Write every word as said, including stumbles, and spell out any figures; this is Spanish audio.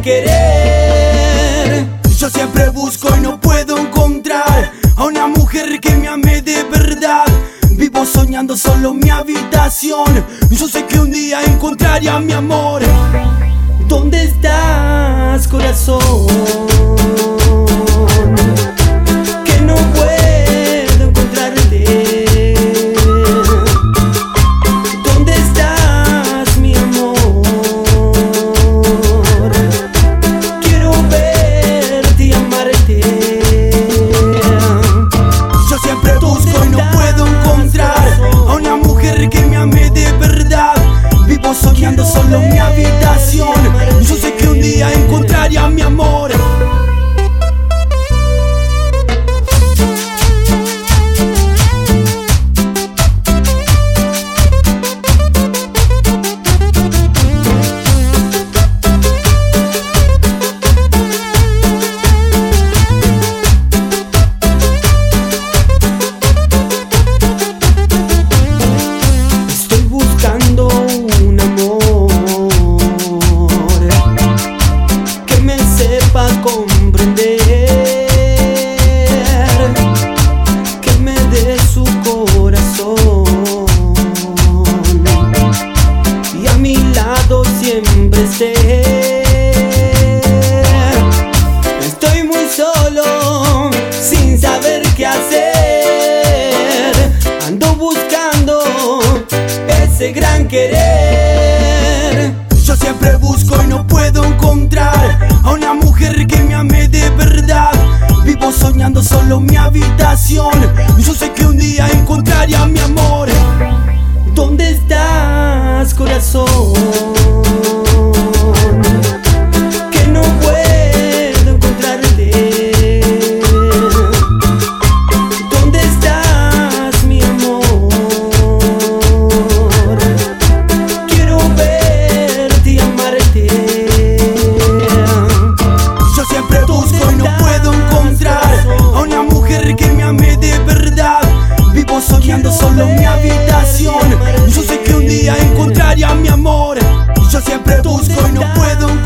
querer. Yo siempre busco y no puedo encontrar a una mujer que me ame de verdad. Vivo soñando solo en mi habitación. Yo sé que un día encontraré a mi amor. ¿Dónde estás, corazón? Que no puedo encontrarte. ¿Dónde estás, mi amor? Quiero verte y amarte. Yo siempre busco y no puedo encontrar a una mujer que me ame de verdad. Vivo soñando solo en mi habitación. Yo sé que un día encontraré a mi amor. Estoy buscando un amor que me sepa comprender, que me dé su corazón y a mi lado siempre esté. Estoy muy solo, sin saber qué hacer. Ando buscando ese gran querer. Yo siempre busco y no puedo encontrar a una mujer que me ame de verdad. Vivo soñando solo en mi habitación. Yo sé que un día encontraré a mi amor. ¿Dónde estás, corazón? Que no puedo encontrarte. ¿Dónde estás, mi amor? Quiero verte y amarte. Yo siempre busco y no puedo encontrar a una mujer que me ame de verdad. Vivo soñando solo en mi habitación. Yo sé que un día encontraré a mi amor. Yo siempre busco y no puedo encontrar